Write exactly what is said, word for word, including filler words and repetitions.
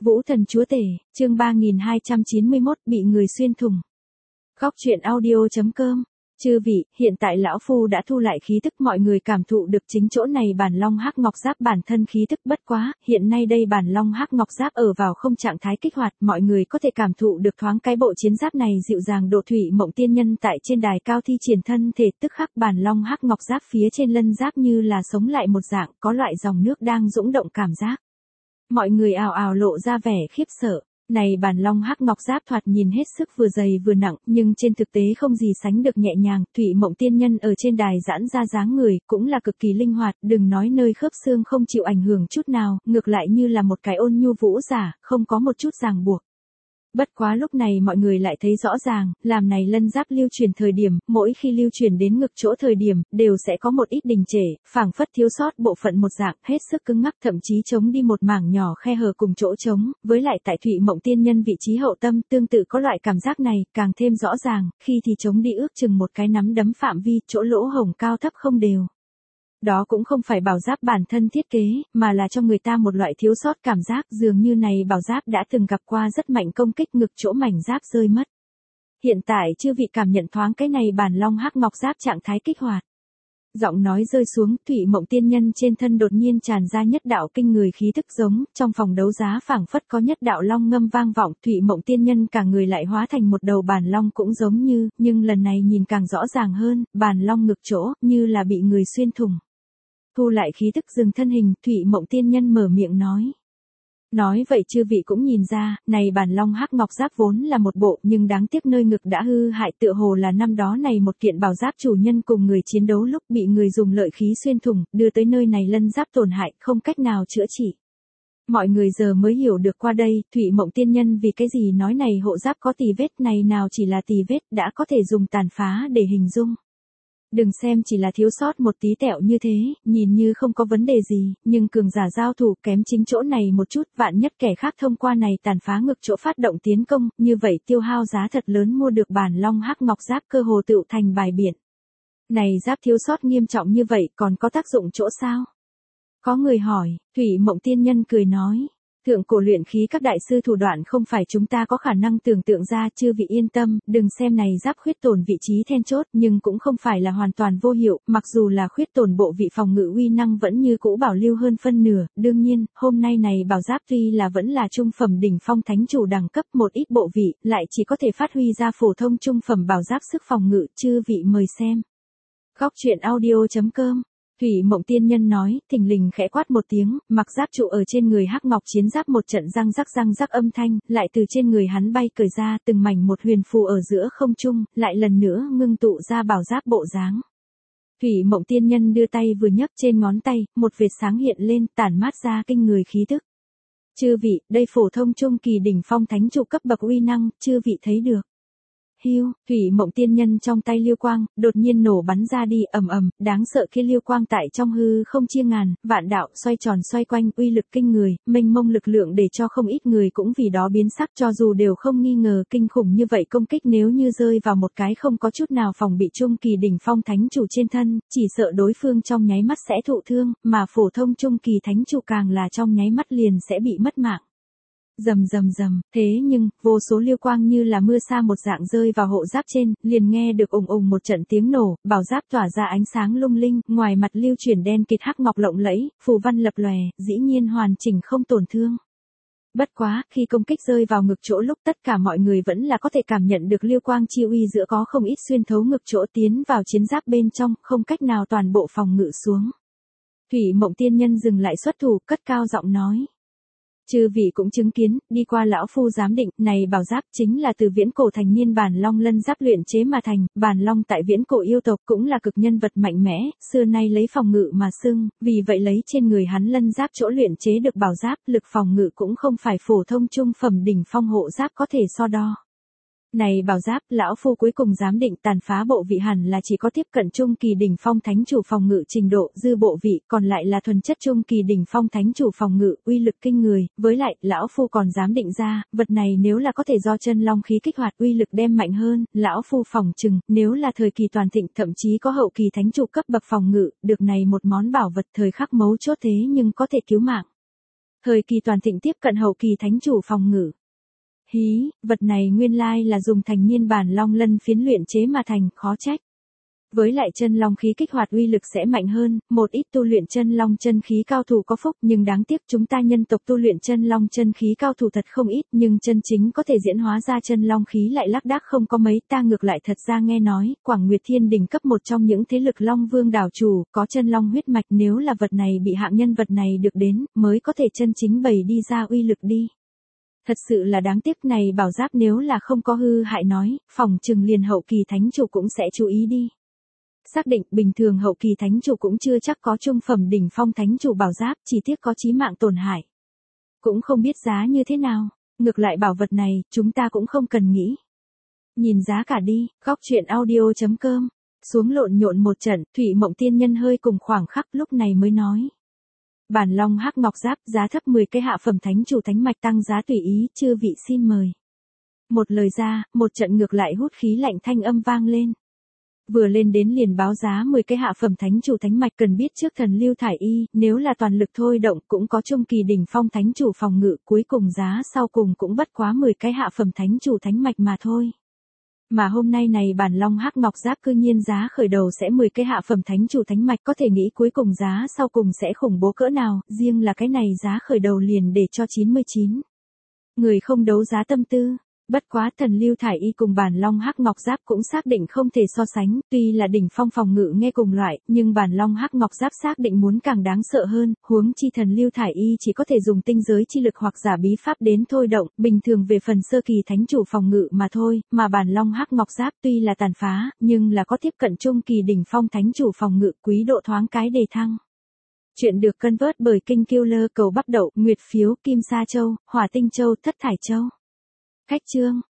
Vũ thần chúa tể, chương ba nghìn hai trăm chín mươi mốt bị người xuyên thủng. Góc truyện audio.com. Chư vị, hiện tại lão phu đã thu lại khí tức, mọi người cảm thụ được chính chỗ này bản long hắc ngọc giáp bản thân khí tức bất quá, hiện nay đây bản long hắc ngọc giáp ở vào không trạng thái kích hoạt, mọi người có thể cảm thụ được thoáng cái bộ chiến giáp này dịu dàng độ thủy mộng tiên nhân tại trên đài cao thi triển thân thể, tức khắc bản long hắc ngọc giáp phía trên lân giáp như là sống lại một dạng, có loại dòng nước đang dũng động cảm giác. Mọi người ào ào lộ ra vẻ khiếp sợ. Này bản long hắc ngọc giáp thoạt nhìn hết sức vừa dày vừa nặng, nhưng trên thực tế không gì sánh được nhẹ nhàng. Thủy mộng tiên nhân ở trên đài giãn ra dáng người, cũng là cực kỳ linh hoạt, đừng nói nơi khớp xương không chịu ảnh hưởng chút nào, ngược lại như là một cái ôn nhu vũ giả, không có một chút ràng buộc. Bất quá lúc này mọi người lại thấy rõ ràng, làm này lân giáp lưu truyền thời điểm, mỗi khi lưu truyền đến ngực chỗ thời điểm, đều sẽ có một ít đình trệ, phảng phất thiếu sót bộ phận một dạng, hết sức cứng ngắc, thậm chí chống đi một mảng nhỏ khe hở cùng chỗ trống, với lại tại Thủy mộng tiên nhân vị trí hậu tâm, tương tự có loại cảm giác này, càng thêm rõ ràng, khi thì chống đi ước chừng một cái nắm đấm phạm vi, chỗ lỗ hổng cao thấp không đều. Đó cũng không phải bảo giáp bản thân thiết kế, mà là cho người ta một loại thiếu sót cảm giác, dường như này bảo giáp đã từng gặp qua rất mạnh công kích, ngực chỗ mảnh giáp rơi mất. Hiện tại chư vị cảm nhận thoáng cái này bản long hắc ngọc giáp trạng thái kích hoạt. Giọng nói rơi xuống, Thủy mộng tiên nhân trên thân đột nhiên tràn ra nhất đạo kinh người khí thức, giống trong phòng đấu giá phảng phất có nhất đạo long ngâm vang vọng. Thủy mộng tiên nhân cả người lại hóa thành một đầu bản long, cũng giống như, nhưng lần này nhìn càng rõ ràng hơn, bản long ngực chỗ như là bị người xuyên thủng. Thu lại khí tức dừng thân hình, Thủy mộng tiên nhân mở miệng nói. Nói vậy chư vị cũng nhìn ra, này bản long hắc ngọc giáp vốn là một bộ, nhưng đáng tiếc nơi ngực đã hư hại, tựa hồ là năm đó này một kiện bảo giáp chủ nhân cùng người chiến đấu lúc bị người dùng lợi khí xuyên thủng, đưa tới nơi này lân giáp tổn hại, không cách nào chữa trị. Mọi người giờ mới hiểu được qua đây, Thủy mộng tiên nhân vì cái gì nói này hộ giáp có tì vết, này nào chỉ là tì vết, đã có thể dùng tàn phá để hình dung. Đừng xem chỉ là thiếu sót một tí tẹo như thế, nhìn như không có vấn đề gì, nhưng cường giả giao thủ kém chính chỗ này một chút, vạn nhất kẻ khác thông qua này tàn phá ngực chỗ phát động tiến công, như vậy tiêu hao giá thật lớn mua được bản long hắc ngọc giáp cơ hồ tựu thành bài biển. Này giáp thiếu sót nghiêm trọng như vậy còn có tác dụng chỗ sao? Có người hỏi, Thủy mộng tiên nhân cười nói. Thượng cổ luyện khí các đại sư thủ đoạn không phải chúng ta có khả năng tưởng tượng ra, chư vị yên tâm, đừng xem này giáp khuyết tổn vị trí then chốt, nhưng cũng không phải là hoàn toàn vô hiệu, mặc dù là khuyết tổn bộ vị phòng ngự uy năng vẫn như cũ bảo lưu hơn phân nửa, đương nhiên, hôm nay này bảo giáp tuy là vẫn là trung phẩm đỉnh phong thánh chủ đẳng cấp, một ít bộ vị, lại chỉ có thể phát huy ra phổ thông trung phẩm bảo giáp sức phòng ngự, chư vị mời xem. Góc truyện audio.com. Thủy mộng tiên nhân nói, thình lình khẽ quát một tiếng, mặc giáp trụ ở trên người hắc ngọc chiến giáp một trận răng rắc răng rắc âm thanh, lại từ trên người hắn bay cởi ra, từng mảnh một huyền phù ở giữa không trung, lại lần nữa ngưng tụ ra bảo giáp bộ dáng. Thủy mộng tiên nhân đưa tay vừa nhấc, trên ngón tay, một vệt sáng hiện lên, tản mát ra kinh người khí tức. Chư vị, đây phổ thông trung kỳ đỉnh phong thánh chủ cấp bậc uy năng, chư vị thấy được. Hiu, Thủy mộng tiên nhân trong tay liêu quang, đột nhiên nổ bắn ra đi, ầm ầm, đáng sợ kia liêu quang tại trong hư không chia ngàn, vạn đạo xoay tròn xoay quanh, uy lực kinh người, mênh mông lực lượng để cho không ít người cũng vì đó biến sắc, cho dù đều không nghi ngờ kinh khủng như vậy công kích nếu như rơi vào một cái không có chút nào phòng bị trung kỳ đỉnh phong thánh chủ trên thân, chỉ sợ đối phương trong nháy mắt sẽ thụ thương, mà phổ thông trung kỳ thánh chủ càng là trong nháy mắt liền sẽ bị mất mạng. Rầm rầm rầm, thế nhưng, vô số liêu quang như là mưa sa một dạng rơi vào hộ giáp trên, liền nghe được ùng ùng một trận tiếng nổ, bảo giáp tỏa ra ánh sáng lung linh, ngoài mặt lưu chuyển đen kịt hắc ngọc lộng lẫy, phù văn lập lòe, dĩ nhiên hoàn chỉnh không tổn thương. Bất quá, khi công kích rơi vào ngực chỗ lúc tất cả mọi người vẫn là có thể cảm nhận được liêu quang chi uy giữa có không ít xuyên thấu ngực chỗ tiến vào chiến giáp bên trong, không cách nào toàn bộ phòng ngự xuống. Thủy mộng tiên nhân dừng lại xuất thủ, cất cao giọng nói. Chư vị cũng chứng kiến, đi qua lão phu giám định, này bảo giáp chính là từ viễn cổ thành niên bản long lân giáp luyện chế mà thành, bản long tại viễn cổ yêu tộc cũng là cực nhân vật mạnh mẽ, xưa nay lấy phòng ngự mà xưng, vì vậy lấy trên người hắn lân giáp chỗ luyện chế được bảo giáp, lực phòng ngự cũng không phải phổ thông trung phẩm đỉnh phong hộ giáp có thể so đo. Này bảo giáp, lão phu cuối cùng giám định tàn phá bộ vị hẳn là chỉ có tiếp cận trung kỳ đỉnh phong thánh chủ phòng ngự trình độ, dư bộ vị còn lại là thuần chất trung kỳ đỉnh phong thánh chủ phòng ngự, uy lực kinh người, với lại, lão phu còn giám định ra, vật này nếu là có thể do chân long khí kích hoạt, uy lực đem mạnh hơn, lão phu phòng chừng, nếu là thời kỳ toàn thịnh thậm chí có hậu kỳ thánh chủ cấp bậc phòng ngự, được này một món bảo vật thời khắc mấu chốt thế nhưng có thể cứu mạng. Thời kỳ toàn thịnh tiếp cận hậu kỳ thánh chủ phòng ngự. Hí, vật này nguyên lai là dùng thành niên bản long lân phiến luyện chế mà thành, khó trách. Với lại chân long khí kích hoạt uy lực sẽ mạnh hơn, một ít tu luyện chân long chân khí cao thủ có phúc, nhưng đáng tiếc chúng ta nhân tộc tu luyện chân long chân khí cao thủ thật không ít, nhưng chân chính có thể diễn hóa ra chân long khí lại lác đác không có mấy. Ta ngược lại thật ra nghe nói, Quảng Nguyệt Thiên Đình cấp một trong những thế lực Long Vương đảo chủ, có chân long huyết mạch, nếu là vật này bị hạng nhân vật này được đến, mới có thể chân chính bày đi ra uy lực đi. Thật sự là đáng tiếc, này bảo giáp nếu là không có hư hại nói, phòng trừng liền hậu kỳ thánh chủ cũng sẽ chú ý đi. Xác định, bình thường hậu kỳ thánh chủ cũng chưa chắc có trung phẩm đỉnh phong thánh chủ bảo giáp, chỉ tiếc có chí mạng tổn hại. Cũng không biết giá như thế nào, ngược lại bảo vật này, chúng ta cũng không cần nghĩ. Nhìn giá cả đi, góc truyện audio chấm com. Xuống lộn nhộn một trận, Thủy Mộng Tiên Nhân hơi cùng khoảng khắc lúc này mới nói. Bản long hắc ngọc giáp, giá thấp mười cái hạ phẩm thánh chủ thánh mạch tăng giá tùy ý, chư vị xin mời. Một lời ra, một trận ngược lại hút khí lạnh thanh âm vang lên. Vừa lên đến liền báo giá mười cái hạ phẩm thánh chủ thánh mạch, cần biết trước thần Lưu Thải Y, nếu là toàn lực thôi động cũng có trung kỳ đỉnh phong thánh chủ phòng ngự, cuối cùng giá sau cùng cũng bất quá mười cái hạ phẩm thánh chủ thánh mạch mà thôi. Mà hôm nay này bản long hắc ngọc giáp cư nhiên giá khởi đầu sẽ mười cái hạ phẩm thánh chủ thánh mạch, có thể nghĩ cuối cùng giá sau cùng sẽ khủng bố cỡ nào, riêng là cái này giá khởi đầu liền để cho chín mươi chín. Người không đấu giá tâm tư. Bất quá thần Lưu Thải Y cùng bản long hắc ngọc giáp cũng xác định không thể so sánh, tuy là đỉnh phong phòng ngự nghe cùng loại, nhưng bản long hắc ngọc giáp xác định muốn càng đáng sợ hơn, huống chi thần Lưu Thải Y chỉ có thể dùng tinh giới chi lực hoặc giả bí pháp đến thôi động, bình thường về phần sơ kỳ thánh chủ phòng ngự mà thôi, mà bản long hắc ngọc giáp tuy là tàn phá, nhưng là có tiếp cận trung kỳ đỉnh phong thánh chủ phòng ngự, quý độ thoáng cái đề thăng. Chuyện được cân vớt bởi Kinh Killer, cầu bắp đậu, nguyệt phiếu, kim sa châu, hỏa tinh châu, thất thải châu. Khách chương